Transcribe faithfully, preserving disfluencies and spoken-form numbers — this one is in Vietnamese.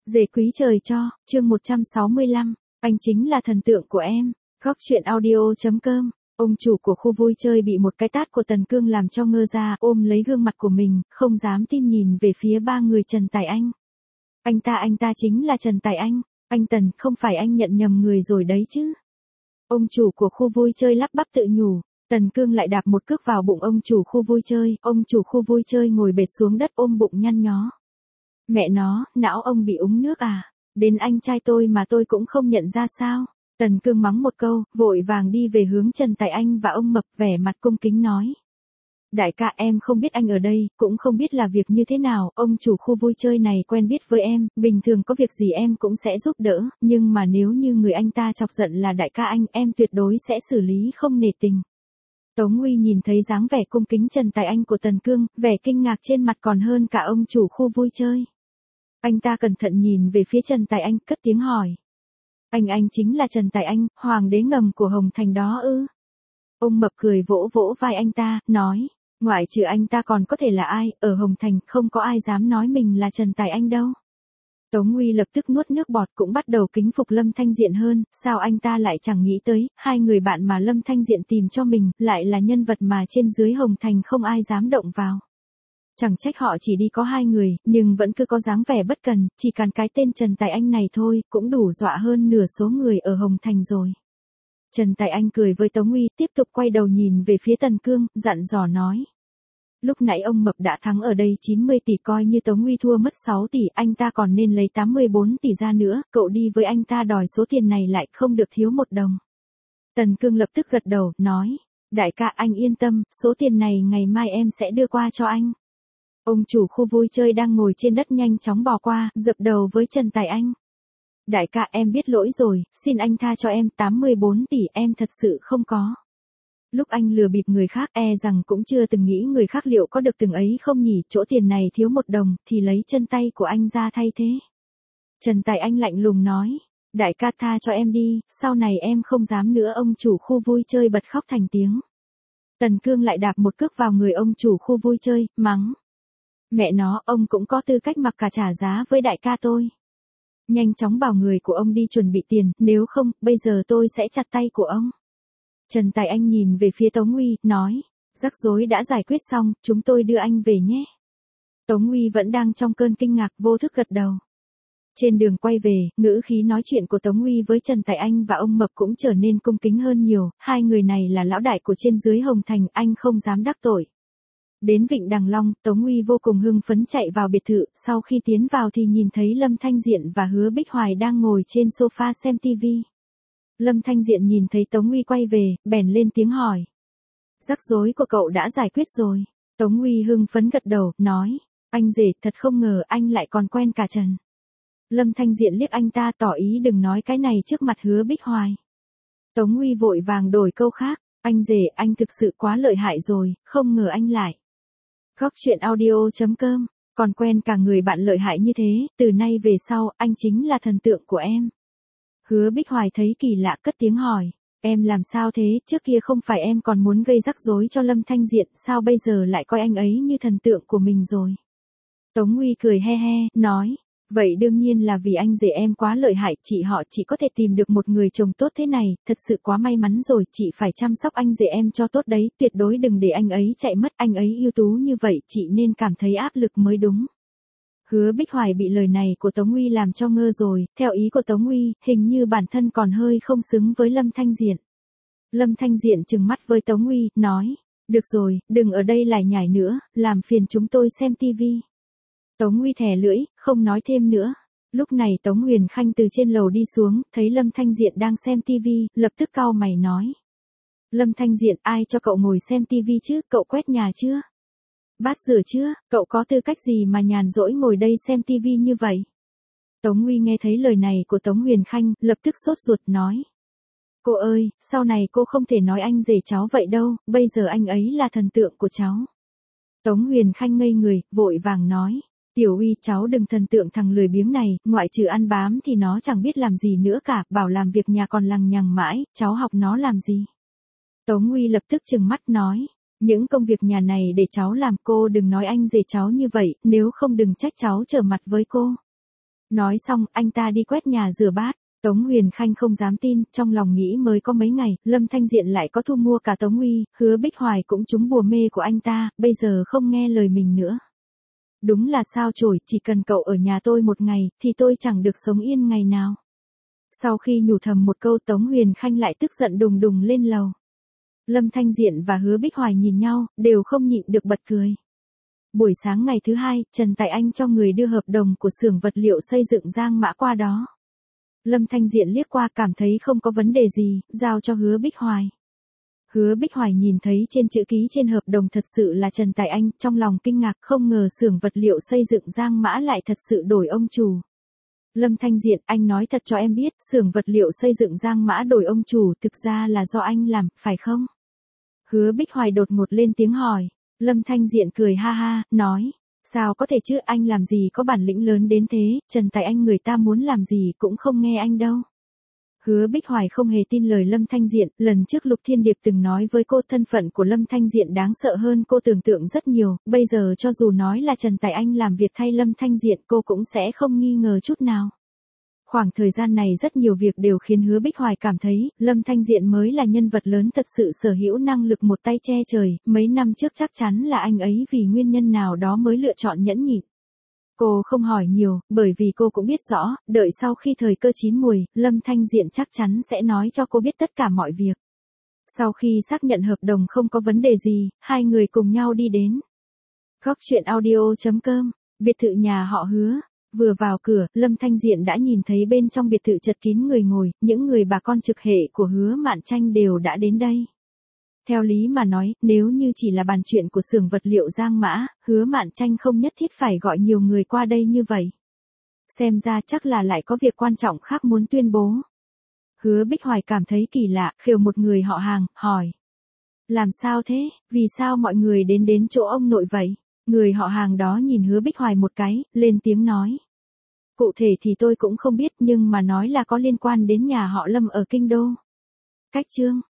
Dề quý trời cho, chương một trăm sáu mươi lăm, anh chính là thần tượng của em. Góc truyện audio chấm com. Ông chủ của khu vui chơi bị một cái tát của Tần Cương làm cho ngơ ra, ôm lấy gương mặt của mình, không dám tin nhìn về phía ba người Trần Tài Anh. Anh ta anh ta chính là Trần Tài Anh, anh Tần, không phải anh nhận nhầm người rồi đấy chứ. Ông chủ của khu vui chơi lắp bắp tự nhủ. Tần Cương lại đạp một cước vào bụng ông chủ khu vui chơi, ông chủ khu vui chơi ngồi bệt xuống đất ôm bụng nhăn nhó. Mẹ nó, não ông bị úng nước à, đến anh trai tôi mà tôi cũng không nhận ra sao. Tần Cương mắng một câu, vội vàng đi về hướng Trần Tài Anh và ông Mập, vẻ mặt cung kính nói. Đại ca, em không biết anh ở đây, cũng không biết là việc như thế nào, ông chủ khu vui chơi này quen biết với em, bình thường có việc gì em cũng sẽ giúp đỡ, nhưng mà nếu như người anh ta chọc giận là đại ca anh, em tuyệt đối sẽ xử lý không nể tình. Tống Huy nhìn thấy dáng vẻ cung kính Trần Tài Anh của Tần Cương, vẻ kinh ngạc trên mặt còn hơn cả ông chủ khu vui chơi. Anh ta cẩn thận nhìn về phía Trần Tài Anh, cất tiếng hỏi. Anh anh chính là Trần Tài Anh, hoàng đế ngầm của Hồng Thành đó ư? Ông Mập cười vỗ vỗ vai anh ta, nói, ngoại trừ anh ta còn có thể là ai, ở Hồng Thành không có ai dám nói mình là Trần Tài Anh đâu. Tống Huy lập tức nuốt nước bọt, cũng bắt đầu kính phục Lâm Thanh Diện hơn, sao anh ta lại chẳng nghĩ tới, hai người bạn mà Lâm Thanh Diện tìm cho mình, lại là nhân vật mà trên dưới Hồng Thành không ai dám động vào. Chẳng trách họ chỉ đi có hai người, nhưng vẫn cứ có dáng vẻ bất cần, chỉ cần cái tên Trần Tài Anh này thôi, cũng đủ dọa hơn nửa số người ở Hồng Thành rồi. Trần Tài Anh cười với Tống Huy, tiếp tục quay đầu nhìn về phía Tần Cương, dặn dò nói. Lúc nãy ông Mập đã thắng ở đây chín mươi tỷ, coi như Tống Huy thua mất sáu tỷ, anh ta còn nên lấy tám mươi bốn tỷ ra nữa, cậu đi với anh ta đòi số tiền này lại, không được thiếu một đồng. Tần Cương lập tức gật đầu, nói, đại ca anh yên tâm, số tiền này ngày mai em sẽ đưa qua cho anh. Ông chủ khu vui chơi đang ngồi trên đất nhanh chóng bò qua, dập đầu với Trần Tài Anh. Đại ca, em biết lỗi rồi, xin anh tha cho em, tám mươi bốn tỷ em thật sự không có. Lúc anh lừa bịp người khác, e rằng cũng chưa từng nghĩ người khác liệu có được từng ấy không nhỉ, chỗ tiền này thiếu một đồng, thì lấy chân tay của anh ra thay thế. Trần Tài Anh lạnh lùng nói, đại ca tha cho em đi, sau này em không dám nữa. Ông chủ khu vui chơi bật khóc thành tiếng. Tần Cương lại đạp một cước vào người ông chủ khu vui chơi, mắng. Mẹ nó, ông cũng có tư cách mặc cả trả giá với đại ca tôi. Nhanh chóng bảo người của ông đi chuẩn bị tiền, nếu không, bây giờ tôi sẽ chặt tay của ông. Trần Tài Anh nhìn về phía Tống Huy, nói, rắc rối đã giải quyết xong, chúng tôi đưa anh về nhé. Tống Huy vẫn đang trong cơn kinh ngạc, vô thức gật đầu. Trên đường quay về, ngữ khí nói chuyện của Tống Huy với Trần Tài Anh và ông Mập cũng trở nên cung kính hơn nhiều, hai người này là lão đại của trên dưới Hồng Thành, anh không dám đắc tội. Đến Vịnh Đằng Long, Tống Huy vô cùng hưng phấn chạy vào biệt thự, sau khi tiến vào thì nhìn thấy Lâm Thanh Diện và Hứa Bích Hoài đang ngồi trên sofa xem tivi. Lâm Thanh Diện nhìn thấy Tống Huy quay về, bèn lên tiếng hỏi. Rắc rối của cậu đã giải quyết rồi. Tống Huy hưng phấn gật đầu, nói, anh rể, thật không ngờ anh lại còn quen cả Trần. Lâm Thanh Diện liếc anh ta, tỏ ý đừng nói cái này trước mặt Hứa Bích Hoài. Tống Huy vội vàng đổi câu khác, anh rể, anh thực sự quá lợi hại rồi, không ngờ anh lại. Góc truyện audio chấm com, còn quen cả người bạn lợi hại như thế, từ nay về sau, anh chính là thần tượng của em. Hứa Bích Hoài thấy kỳ lạ, cất tiếng hỏi, em làm sao thế, trước kia không phải em còn muốn gây rắc rối cho Lâm Thanh Diện, sao bây giờ lại coi anh ấy như thần tượng của mình rồi. Tống Huy cười he he, nói, vậy đương nhiên là vì anh rể em quá lợi hại, chị họ chỉ có thể tìm được một người chồng tốt thế này, thật sự quá may mắn rồi, chị phải chăm sóc anh rể em cho tốt đấy, tuyệt đối đừng để anh ấy chạy mất, anh ấy ưu tú như vậy, chị nên cảm thấy áp lực mới đúng. Hứa Bích Hoài bị lời này của Tống Huy làm cho ngơ rồi, theo ý của Tống Huy, hình như bản thân còn hơi không xứng với Lâm Thanh Diện. Lâm Thanh Diện trừng mắt với Tống Huy, nói, được rồi, đừng ở đây lải nhải nữa, làm phiền chúng tôi xem tivi. Tống Huy thè lưỡi, không nói thêm nữa. Lúc này Tống Huyền Khanh từ trên lầu đi xuống, thấy Lâm Thanh Diện đang xem tivi, lập tức cau mày nói. Lâm Thanh Diện, ai cho cậu ngồi xem tivi chứ, cậu quét nhà chưa? Bát rửa chưa, cậu có tư cách gì mà nhàn rỗi ngồi đây xem tivi như vậy? Tống Huy nghe thấy lời này của Tống Huyền Khanh, lập tức sốt ruột nói. Cô ơi, sau này cô không thể nói anh rể cháu vậy đâu, bây giờ anh ấy là thần tượng của cháu. Tống Huyền Khanh ngây người, vội vàng nói. Tiểu Huy, cháu đừng thần tượng thằng lười biếng này, ngoại trừ ăn bám thì nó chẳng biết làm gì nữa cả, bảo làm việc nhà còn lằng nhằng mãi, cháu học nó làm gì? Tống Huy lập tức trừng mắt nói, những công việc nhà này để cháu làm, cô đừng nói anh rể cháu như vậy, nếu không đừng trách cháu trở mặt với cô. Nói xong, anh ta đi quét nhà rửa bát. Tống Huyền Khanh không dám tin, trong lòng nghĩ mới có mấy ngày, Lâm Thanh Diện lại có thu mua cả Tống Uy, Hứa Bích Hoài cũng trúng bùa mê của anh ta, bây giờ không nghe lời mình nữa. Đúng là sao chổi, chỉ cần cậu ở nhà tôi một ngày, thì tôi chẳng được sống yên ngày nào. Sau khi nhủ thầm một câu, Tống Huyền Khanh lại tức giận đùng đùng lên lầu. Lâm Thanh Diện và Hứa Bích Hoài nhìn nhau, đều không nhịn được bật cười. Buổi sáng ngày thứ hai, Trần Tài Anh cho người đưa hợp đồng của xưởng vật liệu xây dựng Giang Mã qua đó. Lâm Thanh Diện liếc qua cảm thấy không có vấn đề gì, giao cho Hứa Bích Hoài. Hứa Bích Hoài nhìn thấy trên chữ ký trên hợp đồng thật sự là Trần Tài Anh, trong lòng kinh ngạc, không ngờ xưởng vật liệu xây dựng Giang Mã lại thật sự đổi ông chủ. Lâm Thanh Diện, anh nói thật cho em biết, xưởng vật liệu xây dựng Giang Mã đổi ông chủ thực ra là do anh làm, phải không? Hứa Bích Hoài đột ngột lên tiếng hỏi. Lâm Thanh Diện cười ha ha, nói. Sao có thể chứ, anh làm gì có bản lĩnh lớn đến thế, Trần Tài Anh người ta muốn làm gì cũng không nghe anh đâu. Hứa Bích Hoài không hề tin lời Lâm Thanh Diện, lần trước Lục Thiên Điệp từng nói với cô thân phận của Lâm Thanh Diện đáng sợ hơn cô tưởng tượng rất nhiều, bây giờ cho dù nói là Trần Tài Anh làm việc thay Lâm Thanh Diện cô cũng sẽ không nghi ngờ chút nào. Khoảng thời gian này rất nhiều việc đều khiến Hứa Bích Hoài cảm thấy, Lâm Thanh Diện mới là nhân vật lớn thật sự sở hữu năng lực một tay che trời, mấy năm trước chắc chắn là anh ấy vì nguyên nhân nào đó mới lựa chọn nhẫn nhịn. Cô không hỏi nhiều, bởi vì cô cũng biết rõ, đợi sau khi thời cơ chín muồi, Lâm Thanh Diện chắc chắn sẽ nói cho cô biết tất cả mọi việc. Sau khi xác nhận hợp đồng không có vấn đề gì, hai người cùng nhau đi đến góc truyện audio chấm com, biệt thự nhà họ Hứa. Vừa vào cửa, Lâm Thanh Diện đã nhìn thấy bên trong biệt thự chật kín người ngồi, những người bà con trực hệ của Hứa Mạn Tranh đều đã đến đây. Theo lý mà nói, nếu như chỉ là bàn chuyện của xưởng vật liệu Giang Mã, Hứa Mạn Tranh không nhất thiết phải gọi nhiều người qua đây như vậy. Xem ra chắc là lại có việc quan trọng khác muốn tuyên bố. Hứa Bích Hoài cảm thấy kỳ lạ, khều một người họ hàng, hỏi. Làm sao thế, vì sao mọi người đến đến chỗ ông nội vậy? Người họ hàng đó nhìn Hứa Bích Hoài một cái, lên tiếng nói. Cụ thể thì tôi cũng không biết nhưng mà nói là có liên quan đến nhà họ Lâm ở Kinh Đô. Cách chương.